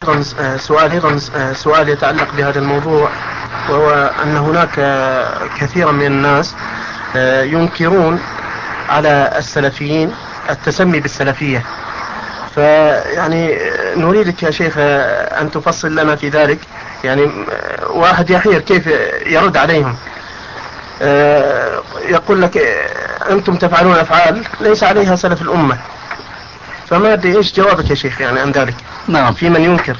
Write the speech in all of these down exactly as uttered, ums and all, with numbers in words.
سؤال أيضا سؤال يتعلق بهذا الموضوع، وهو أن هناك كثيرا من الناس ينكرون على السلفيين التسمي بالسلفية، فيعني نريدك يا شيخ أن تفصل لنا في ذلك. يعني واحد يحير كيف يرد عليهم، يقول لك أنتم تفعلون أفعال ليس عليها سلف الأمة، فما أدري إيش جوابك يا شيخ يعني عن ذلك؟ نعم. في من ينكر.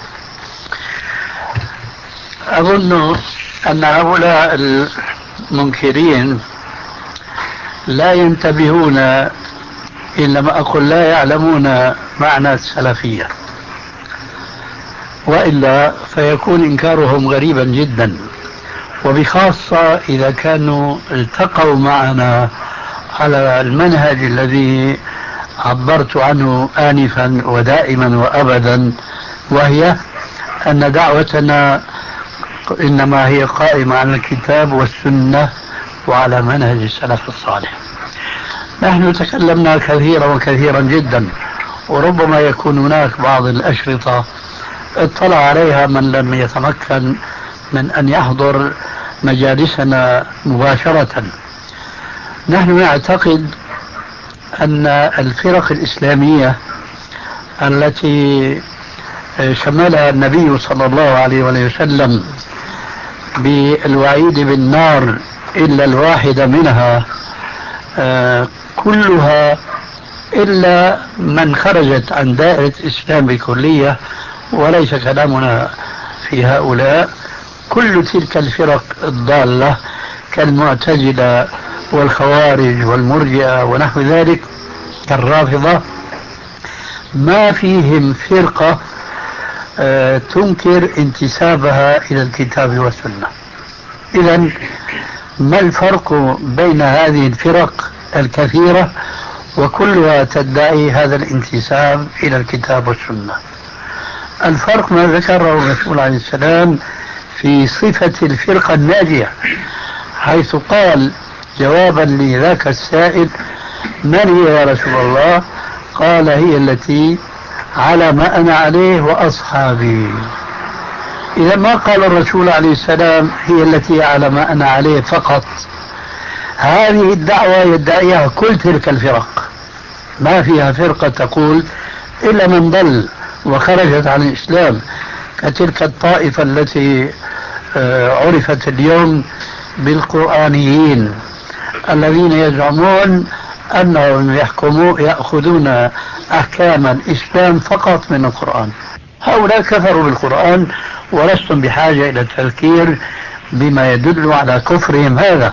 أظن أن هؤلاء المنكرين لا ينتبهون، إنما أقول لا يعلمون معنى السلفية، وإلا فيكون إنكارهم غريبا جدا، وبخاصة إذا كانوا التقوا معنا على المنهج الذي عبرت عنه آنفا ودائما وأبدا، وهي أن دعوتنا إنما هي قائمة على الكتاب والسنة وعلى منهج السلف الصالح. نحن تكلمنا كثيرا وكثيرا جدا، وربما يكون هناك بعض الأشرطة اطلع عليها من لم يتمكن من أن يحضر مجالسنا مباشرة. نحن نعتقد أن الفرق الإسلامية التي شملها النبي صلى الله عليه وسلم بالوعيد بالنار إلا الواحدة منها كلها إلا من خرجت عن دائرة الإسلام بكلية، وليس كلامنا في هؤلاء، كل تلك الفرق الضالة كالمعتزلة والخوارج والمرجئة ونحو ذلك كالرافضة، ما فيهم فرقة آه تنكر انتسابها إلى الكتاب والسنة. إذن ما الفرق بين هذه الفرق الكثيرة وكلها تدعي هذا الانتساب إلى الكتاب والسنة؟ الفرق ما ذكره الرسول عليه السلام في صفة الفرقة الناجية، حيث قال جوابا لذاك السائل: من هي يا رسول الله؟ قال: هي التي على ما أنا عليه وأصحابي. إذا ما قال الرسول عليه السلام هي التي على ما أنا عليه فقط، هذه الدعوة يدعيها كل تلك الفرق، ما فيها فرقة تقول إلا من ضل وخرجت عن الإسلام، كتلك الطائفة التي عرفت اليوم بالقرآنيين الذين يزعمون أنهم يحكمون يأخذون أحكام الإسلام فقط من القرآن. هؤلاء كفروا بالقرآن ولستم بحاجة إلى التذكير بما يدل على كفرهم هذا.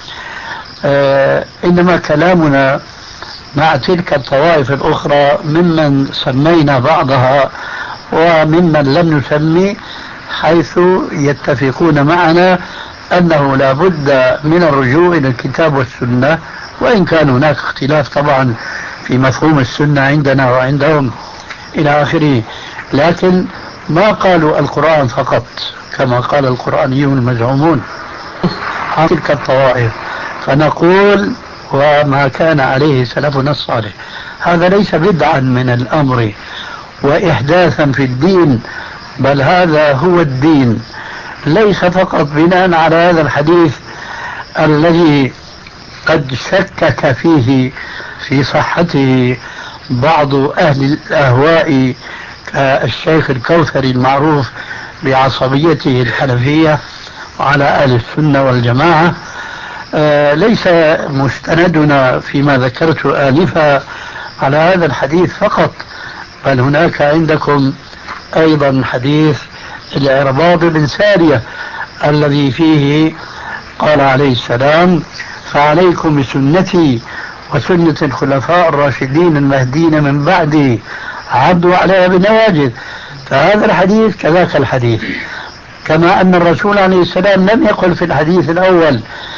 آه إنما كلامنا مع تلك الطوائف الأخرى ممن سمينا بعضها وممن لم نسمي، حيث يتفقون معنا أنه لا بد من الرجوع إلى الكتاب والسنة، وإن كان هناك اختلاف طبعا في مفهوم السنة عندنا وعندهم إلى آخره، لكن ما قالوا القرآن فقط كما قال القرآنيون المزعومون عن تلك الطوائف. فنقول: وما كان عليه سلفنا الصالح. هذا ليس بدعا من الأمر وإحداثا في الدين، بل هذا هو الدين، ليس فقط بناء على هذا الحديث الذي قد شكك فيه في صحته بعض أهل الأهواء كالشيخ الكوثري المعروف بعصبيته الحنفية على أهل السنة والجماعة. آه ليس مستندنا فيما ذكرت آنفا على هذا الحديث فقط، بل هناك عندكم أيضا حديث العرباض بن سارية الذي فيه قال عليه السلام: فعليكم بسنتي وسنة الخلفاء الراشدين المهديين من بعدي عضوا عليها بالنواجذ. فهذا الحديث كذاك الحديث، كما أن الرسول عليه السلام لم يقل في الحديث الأول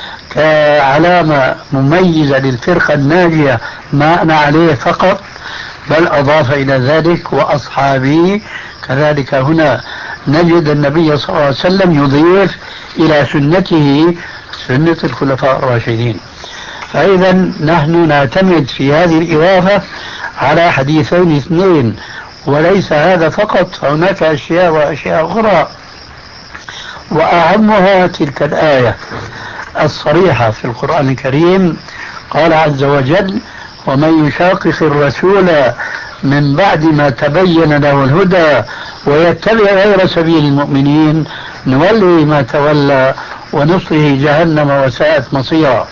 كعلامة مميزة للفرقة الناجية ما أنا عليه فقط، بل أضاف إلى ذلك وأصحابي. كذلك هنا نجد النبي صلى الله عليه وسلم يضيف إلى سنته سنة الخلفاء الراشدين. فإذا نحن نعتمد في هذه الإضافة على حديثين اثنين، وليس هذا فقط، هناك أشياء وأشياء أخرى، وأهمها تلك الآية الصريحة في القرآن الكريم. قال عز وجل: ومن يشاقق الرسول من بعد ما تبين له الهدى ويتبع غير سبيل المؤمنين نوله ما تولى ونصله جهنم وساءت مصيرا.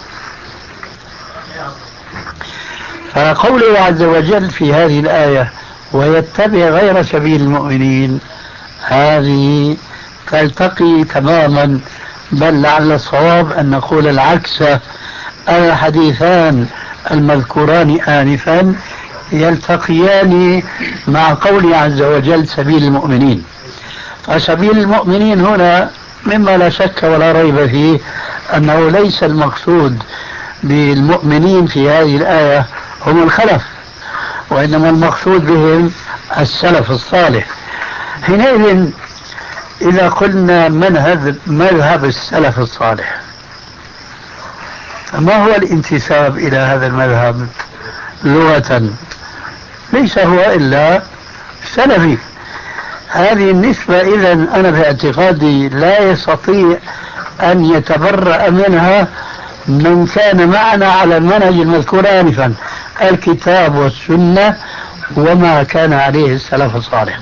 فقوله عز وجل في هذه الآية ويتبع غير سبيل المؤمنين، هذه تلتقي تماما، بل لعل الصواب أن نقول العكس. الحديثان المذكوران آنفا يلتقيان مع قوله عز وجل سبيل المؤمنين. فسبيل المؤمنين هنا مما لا شك ولا ريب فيه أنه ليس المقصود بالمؤمنين في هذه الآية هم الخلف، وإنما المقصود بهم السلف الصالح. حينئذ إذا قلنا من مذهب السلف الصالح، ما هو الانتساب إلى هذا المذهب لغة؟ ليس هو إلا سلفي. هذه النسبة إذن أنا باعتقادي لا يستطيع أن يتبرأ منها من كان معنا على المنهج المذكور آنفا، الكتاب والسنة وما كان عليه السلف الصالح.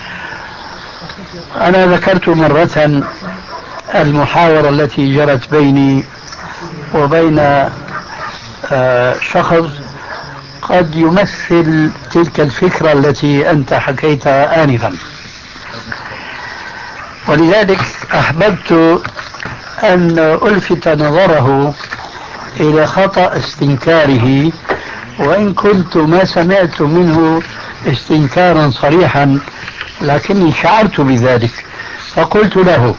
أنا ذكرت مرة المحاورة التي جرت بيني وبين شخص قد يمثل تلك الفكرة التي أنت حكيتها آنفا، ولذلك أحببت أن ألفت نظره إلى خطأ استنكاره، وإن كنت ما سمعت منه استنكارا صريحا لكني شعرت بذلك. فقلت له: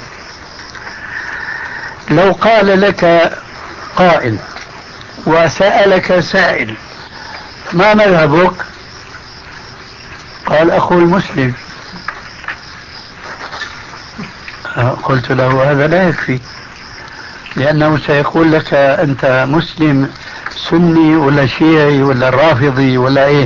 لو قال لك قائل وسألك سائل ما مذهبك؟ قال: أخو المسلم. قلت له: هذا لا يكفي، لأنه سيقول لك أنت مسلم سني ولا شيعي ولا رافضي ولا إيه.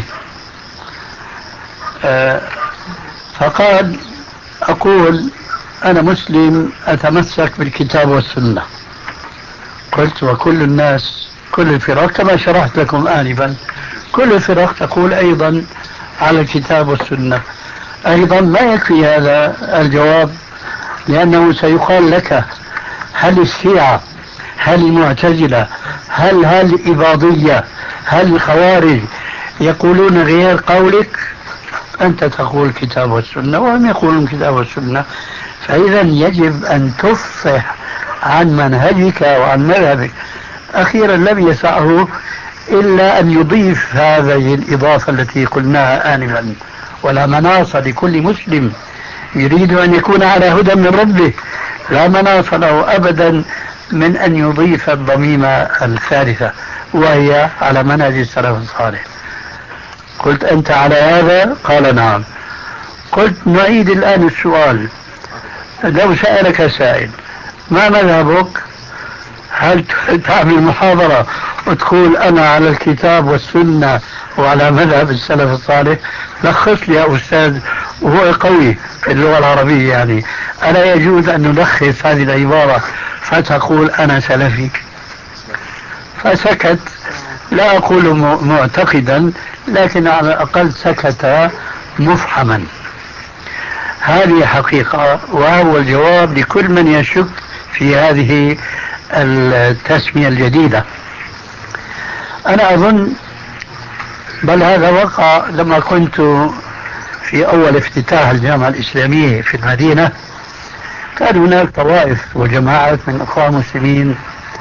آه فقال: أقول أنا مسلم أتمسك بالكتاب والسنة. قلت: وكل الناس كل الفرق كما شرحت لكم آنفا كل الفرق تقول أيضا على الكتاب والسنة. أيضا ما يكفي هذا الجواب، لأنه سيقال لك: هل الشيعة، هل المعتزلة، هل هل الإباضية، هل الخوارج يقولون غير قولك؟ أنت تقول الكتاب والسنة وهم يقولون الكتاب والسنة. فإذا يجب أن تفصح عن منهجك وعن مذهبك. أخيرا لم يسعه إلا أن يضيف هذه الإضافة التي قلناها آنفا: ولا مناص لكل مسلم يريد أن يكون على هدى من ربه، لا مناص له أبدا من أن يضيف الضميمة الثالثة وهي على منهج السلف الصالح. قلت: أنت على هذا؟ قال: نعم. قلت: نعيد الآن السؤال. لو سألك سائل ما مذهبك؟ هل تعمل محاضرة وتقول أنا على الكتاب والسنة وعلى مذهب السلف الصالح؟ لخص لي يا أستاذ، وهو قوي في اللغة العربية يعني، ألا يجوز أن نلخص هذه العبارة فتقول أنا سلفي؟ فسكت، لا أقول معتقدا لكن على الأقل سكت مفحما. هذه حقيقة، وهو الجواب لكل من يشك في هذه التسمية الجديدة. أنا أظن بل هذا وقع لما كنت في أول افتتاح الجامعة الإسلامية في المدينة، كان هناك طوائف وجماعات من أخوان المسلمين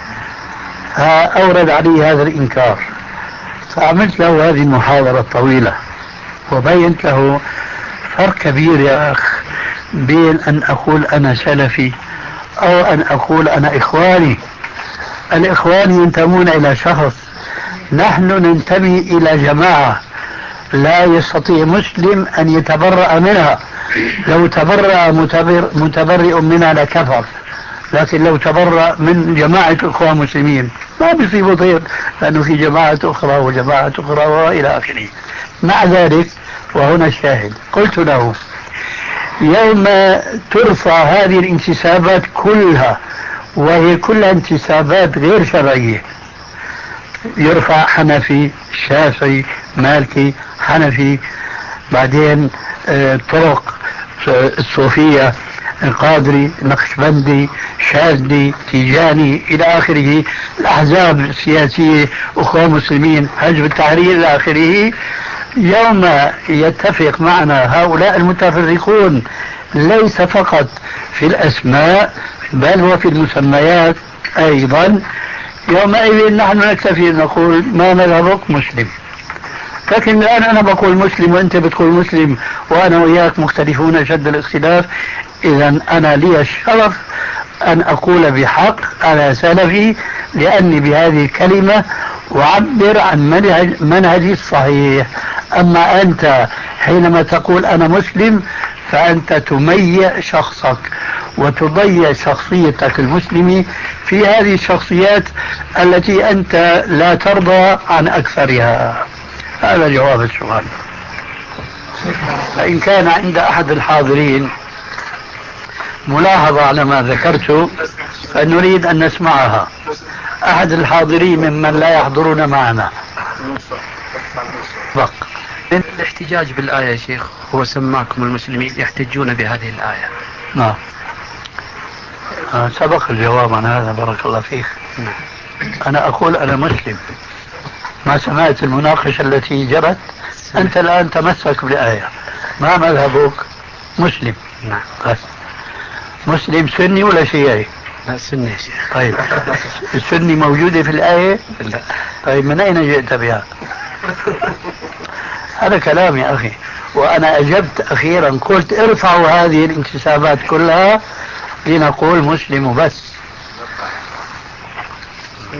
أورد علي هذا الإنكار، فعملت له هذه المحاضرة الطويلة وبينت له فرق كبير يا أخ بين أن أقول أنا سلفي أو أن أقول أنا إخواني. الإخوان ينتمون إلى شخص، نحن ننتمي إلى جماعة لا يستطيع مسلم أن يتبرأ منها. لو تبرأ متبر متبرئ منها لكفر، لكن لو تبرأ من جماعة إخوان مسلمين ما بيصيبه طير، لأنه في جماعة أخرى وجماعة أخرى وإلى آخره. مع ذلك وهنا الشاهد. قلت له يوم ترفع هذه الانتسابات كلها وهي كلها انتسابات غير شرعية، يرفع حنفي، شافعي، مالكي، حنفي، بعدين طرق الصوفية، القادري، نقشبندي، شاذلي، تيجاني إلى آخره، الأحزاب السياسية، أخوة مسلمين، حزب التحرير إلى آخره. يوم يتفق معنا هؤلاء المتفرقون ليس فقط في الأسماء بل هو في المسميات أيضا، يومئذ نحن نكتفي نقول ما مذهبك؟ مسلم. لكن الآن أنا بقول مسلم وأنت بتقول مسلم وأنا وياك مختلفون أشد الاختلاف، إذا أنا لي الشرف أن أقول بحق أنا سلفي، لأني بهذه الكلمة أعبر عن منهج منهجي الصحيح. أما أنت حينما تقول أنا مسلم فأنت تميع شخصك وتضيع شخصيتك المسلمة في هذه الشخصيات التي أنت لا ترضى عن أكثرها. هذا جواب السؤال. فإن كان عند أحد الحاضرين ملاحظة على ما ذكرت فنريد أن نسمعها. أحد الحاضرين ممن لا يحضرون معنا. بق. الاحتجاج بالآية يا شيخ، هو سماكم المسلمين يحتجون بهذه الآية. نعم. آه سبق الجواب عن هذا، بارك الله فيك. أنا أقول أنا مسلم. ما سمعت المناقشة التي جرت؟ أنت الآن تمسك بالآية. ما مذهبك؟ مسلم. نعم. بس. مسلم سني ولا شيعي؟ لا سني يا شيخ. طيب السني موجودة في الآية؟ لا. طيب من أين جئت بها؟ هذا كلام يا أخي. وأنا أجبت أخيرا قلت ارفعوا هذه الانتسابات كلها لنقول مسلم بس.